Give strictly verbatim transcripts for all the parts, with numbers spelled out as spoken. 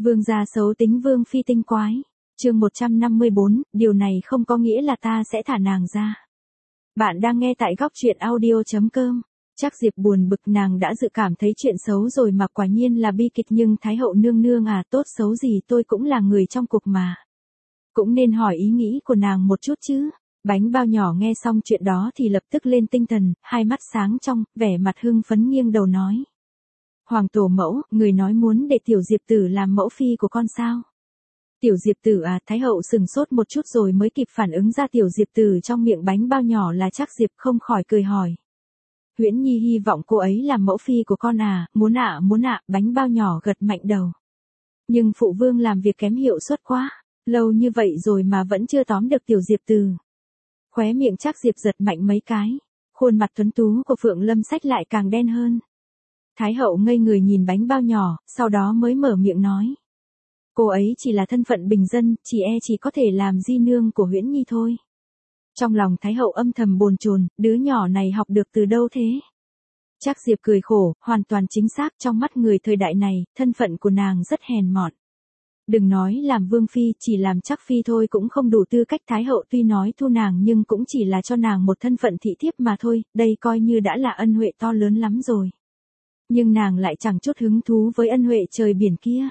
Vương gia xấu tính vương phi tinh quái. Chương một trăm năm mươi bốn, điều này không có nghĩa là ta sẽ thả nàng ra. Bạn đang nghe tại góc truyện audio chấm com. Chắc Diệp buồn bực, nàng đã dự cảm thấy chuyện xấu rồi mà quả nhiên là bi kịch, nhưng Thái hậu nương nương à, tốt xấu gì tôi cũng là người trong cuộc mà. Cũng nên hỏi ý nghĩ của nàng một chút chứ. Bánh bao nhỏ nghe xong chuyện đó thì lập tức lên tinh thần, hai mắt sáng trong, vẻ mặt hưng phấn nghiêng đầu nói. Hoàng tổ mẫu, người nói muốn để tiểu Diệp tử làm mẫu phi của con sao? Tiểu Diệp tử à? Thái hậu sừng sốt một chút rồi mới kịp phản ứng ra tiểu Diệp tử trong miệng bánh bao nhỏ là Trác Diệp, không khỏi cười hỏi. Huyễn Nhi hy vọng cô ấy làm mẫu phi của con à? Muốn ạ, à, muốn ạ, à, bánh bao nhỏ gật mạnh đầu. Nhưng phụ vương làm việc kém hiệu suất quá, lâu như vậy rồi mà vẫn chưa tóm được tiểu Diệp tử. Khóe miệng Trác Diệp giật mạnh mấy cái, khuôn mặt tuấn tú của Phượng Lâm Sách lại càng đen hơn. Thái hậu ngây người nhìn bánh bao nhỏ, sau đó mới mở miệng nói. Cô ấy chỉ là thân phận bình dân, chỉ e chỉ có thể làm di nương của Huyễn Nhi thôi. Trong lòng Thái hậu âm thầm bồn chồn, đứa nhỏ này học được từ đâu thế? Trác Diệp cười khổ, hoàn toàn chính xác, trong mắt người thời đại này, thân phận của nàng rất hèn mọn. Đừng nói làm vương phi, chỉ làm Trác phi thôi cũng không đủ tư cách. Thái hậu tuy nói thu nàng nhưng cũng chỉ là cho nàng một thân phận thị thiếp mà thôi, đây coi như đã là ân huệ to lớn lắm rồi. Nhưng nàng lại chẳng chút hứng thú với ân huệ trời biển kia.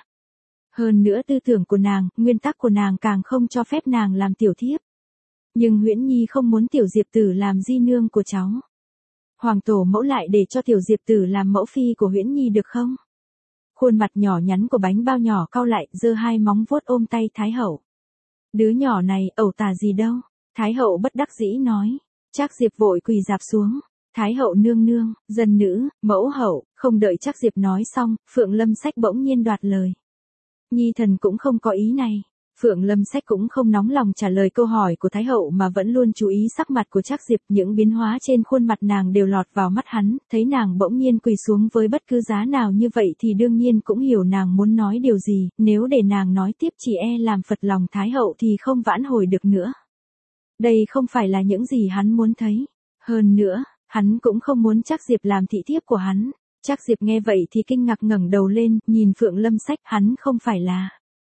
Hơn nữa tư tưởng của nàng, nguyên tắc của nàng càng không cho phép nàng làm tiểu thiếp. Nhưng Huyễn Nhi không muốn tiểu Diệp tử làm di nương của cháu. Hoàng tổ mẫu lại để cho tiểu Diệp tử làm mẫu phi của Huyễn Nhi được không? Khuôn mặt nhỏ nhắn của bánh bao nhỏ cau lại, giơ hai móng vuốt ôm tay Thái hậu. Đứa nhỏ này, ẩu tà gì đâu? Thái hậu bất đắc dĩ nói. Trác Diệp vội quỳ rạp xuống. Thái hậu nương nương, dân nữ, mẫu hậu. Không đợi Trác Diệp nói xong, Phượng Lâm Sách bỗng nhiên đoạt lời. Nhi thần cũng không có ý này. Phượng Lâm Sách cũng không nóng lòng trả lời câu hỏi của Thái hậu mà vẫn luôn chú ý sắc mặt của Trác Diệp, những biến hóa trên khuôn mặt nàng đều lọt vào mắt hắn, thấy nàng bỗng nhiên quỳ xuống với bất cứ giá nào như vậy thì đương nhiên cũng hiểu nàng muốn nói điều gì, nếu để nàng nói tiếp chỉ e làm phật lòng Thái hậu thì không vãn hồi được nữa. Đây không phải là những gì hắn muốn thấy. Hơn nữa, hắn cũng không muốn Trác Diệp làm thị thiếp của hắn. Trác Diệp nghe vậy thì kinh ngạc ngẩng đầu lên, nhìn Phượng Lâm Sách, hắn không phải là...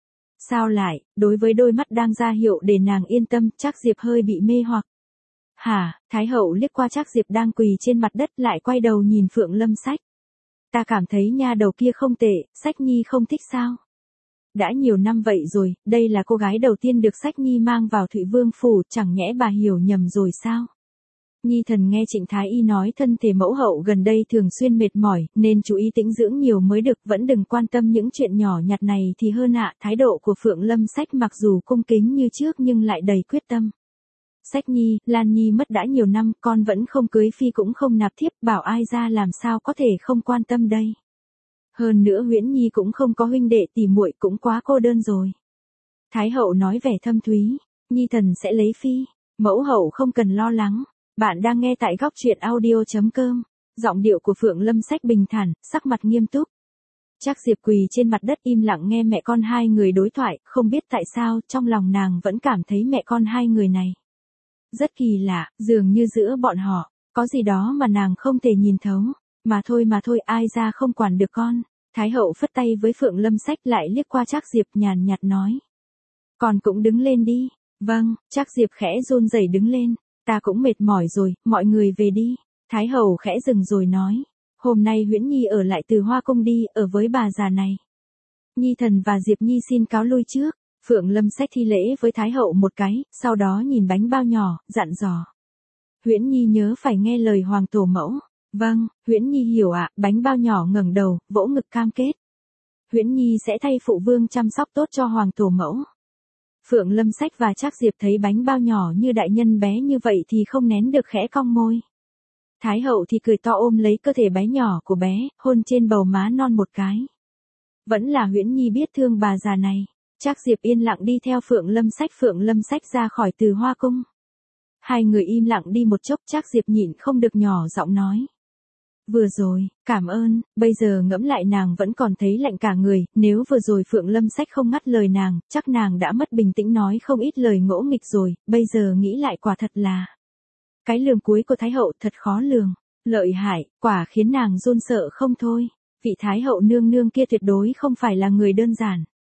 Sao lại, đối với đôi mắt đang ra hiệu để nàng yên tâm, Trác Diệp hơi bị mê hoặc. Hả? Thái hậu liếc qua Trác Diệp đang quỳ trên mặt đất lại quay đầu nhìn Phượng Lâm Sách. Ta cảm thấy nha đầu kia không tệ, Sách Nhi không thích sao? Đã nhiều năm vậy rồi, đây là cô gái đầu tiên được Sách Nhi mang vào Thụy Vương phủ, chẳng nhẽ bà hiểu nhầm rồi sao? Nhi thần nghe Trịnh Thái Y nói thân thể mẫu hậu gần đây thường xuyên mệt mỏi, nên chú ý tĩnh dưỡng nhiều mới được, vẫn đừng quan tâm những chuyện nhỏ nhặt này thì hơn ạ. Thái độ của Phượng Lâm Sách mặc dù cung kính như trước nhưng lại đầy quyết tâm. Sách Nhi, Lan Nhi mất đã nhiều năm, con vẫn không cưới phi cũng không nạp thiếp, bảo ai ra làm sao có thể không quan tâm đây. Hơn nữa Huyễn Nhi cũng không có huynh đệ tỉ muội, cũng quá cô đơn rồi. Thái hậu nói vẻ thâm thúy, Nhi thần sẽ lấy phi, mẫu hậu không cần lo lắng. Bạn đang nghe tại góc truyện audio chấm com. Giọng điệu của Phượng Lâm Sách bình thản, sắc mặt nghiêm túc. Trác Diệp quỳ trên mặt đất im lặng nghe mẹ con hai người đối thoại, không biết tại sao trong lòng nàng vẫn cảm thấy mẹ con hai người này rất kỳ lạ, dường như giữa bọn họ có gì đó mà nàng không thể nhìn thấu. Mà thôi mà thôi, ai ra không quản được con. Thái hậu phất tay với Phượng Lâm Sách lại liếc qua Trác Diệp nhàn nhạt nói. Con cũng đứng lên đi. Vâng. Trác Diệp khẽ run rẩy đứng lên. Ta cũng mệt mỏi rồi, mọi người về đi. Thái hậu khẽ dừng rồi nói. Hôm nay Huyễn Nhi ở lại Từ Hoa Cung đi, ở với bà già này. Nhi thần và Diệp Nhi xin cáo lui trước. Phượng Lâm Sách thi lễ với Thái hậu một cái, sau đó nhìn bánh bao nhỏ, dặn dò. Huyễn Nhi nhớ phải nghe lời hoàng tổ mẫu. Vâng, Huyễn Nhi hiểu ạ. Bánh bao nhỏ ngẩng đầu, vỗ ngực cam kết. Huyễn Nhi sẽ thay phụ vương chăm sóc tốt cho hoàng tổ mẫu. Phượng Lâm Sách và Trác Diệp thấy bánh bao nhỏ như đại nhân bé như vậy thì không nén được khẽ cong môi. Thái hậu thì cười to ôm lấy cơ thể bé nhỏ của bé, hôn trên bầu má non một cái. Vẫn là Huyễn Nhi biết thương bà già này. Trác Diệp yên lặng đi theo Phượng Lâm Sách. Phượng Lâm Sách ra khỏi Từ Hoa Cung. Hai người im lặng đi một chốc, Trác Diệp nhịn không được nhỏ giọng nói. Vừa rồi, cảm ơn, bây giờ ngẫm lại nàng vẫn còn thấy lạnh cả người, nếu vừa rồi Phượng Lâm Sách không ngắt lời nàng, chắc nàng đã mất bình tĩnh nói không ít lời ngỗ nghịch rồi, bây giờ nghĩ lại quả thật là. Cái lường cuối của Thái hậu thật khó lường, lợi hại, quả khiến nàng run sợ không thôi, vị Thái hậu nương nương kia tuyệt đối không phải là người đơn giản.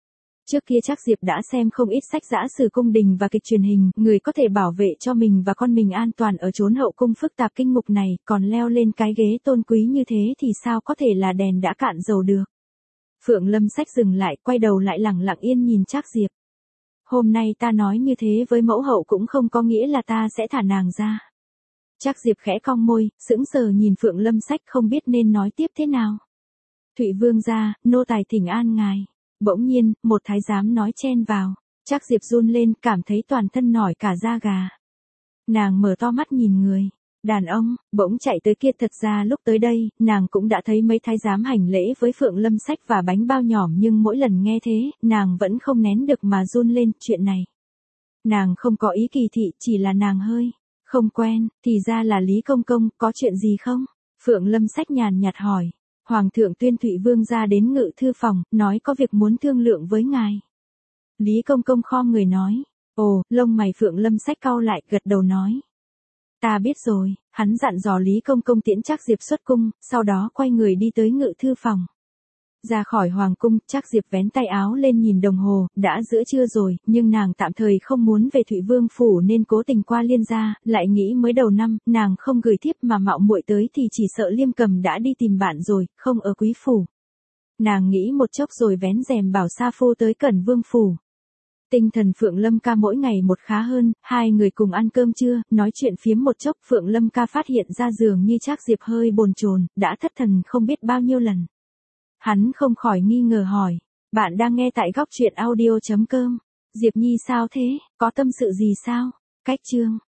Trước kia chắc Diệp đã xem không ít sách giã sử cung đình và kịch truyền hình, người có thể bảo vệ cho mình và con mình an toàn ở chốn hậu cung phức tạp kinh ngục này, còn leo lên cái ghế tôn quý như thế thì sao có thể là đèn đã cạn dầu được. Phượng Lâm Sách dừng lại, quay đầu lại lẳng lặng yên nhìn Trác Diệp. Hôm nay ta nói như thế với mẫu hậu cũng không có nghĩa là ta sẽ thả nàng ra. Trác Diệp khẽ cong môi, sững sờ nhìn Phượng Lâm Sách không biết nên nói tiếp thế nào. Thụy Vương gia, nô tài thỉnh an ngài. Bỗng nhiên, một thái giám nói chen vào. Trác Diệp run lên, cảm thấy toàn thân nổi cả da gà. Nàng mở to mắt nhìn người. Đàn ông, bỗng chạy tới kia. Thật ra lúc tới đây, nàng cũng đã thấy mấy thái giám hành lễ với Phượng Lâm Sách và bánh bao nhỏm, nhưng mỗi lần nghe thế, nàng vẫn không nén được mà run lên. Chuyện này, nàng không có ý kỳ thị, chỉ là nàng hơi không quen. Thì ra là Lý Công Công, có chuyện gì không? Phượng Lâm Sách nhàn nhạt hỏi. Hoàng thượng tuyên Thụy Vương ra đến ngự thư phòng, nói có việc muốn thương lượng với ngài. Lý Công Công khom người nói. Ồ, lông mày Phượng Lâm Sách cau lại, gật đầu nói. Ta biết rồi. Hắn dặn dò Lý Công Công tiễn Trác Diệp xuất cung, sau đó quay người đi tới ngự thư phòng. Ra khỏi hoàng cung, Trác Diệp vén tay áo lên nhìn đồng hồ, đã giữa trưa rồi, nhưng nàng tạm thời không muốn về Thụy Vương phủ nên cố tình qua Liên gia, lại nghĩ mới đầu năm, nàng không gửi thiếp mà mạo muội tới thì chỉ sợ Liêm Cầm đã đi tìm bạn rồi, không ở quý phủ. Nàng nghĩ một chốc rồi vén rèm bảo Sa Phu tới Cẩn Vương phủ. Tinh thần Phượng Lâm ca mỗi ngày một khá hơn, hai người cùng ăn cơm trưa, nói chuyện phiếm một chốc. Phượng Lâm ca phát hiện ra dường như Trác Diệp hơi bồn chồn, đã thất thần không biết bao nhiêu lần. Hắn không khỏi nghi ngờ hỏi, bạn đang nghe tại góc truyện audio chấm com. Diệp Nhi sao thế, có tâm sự gì sao? Cách chương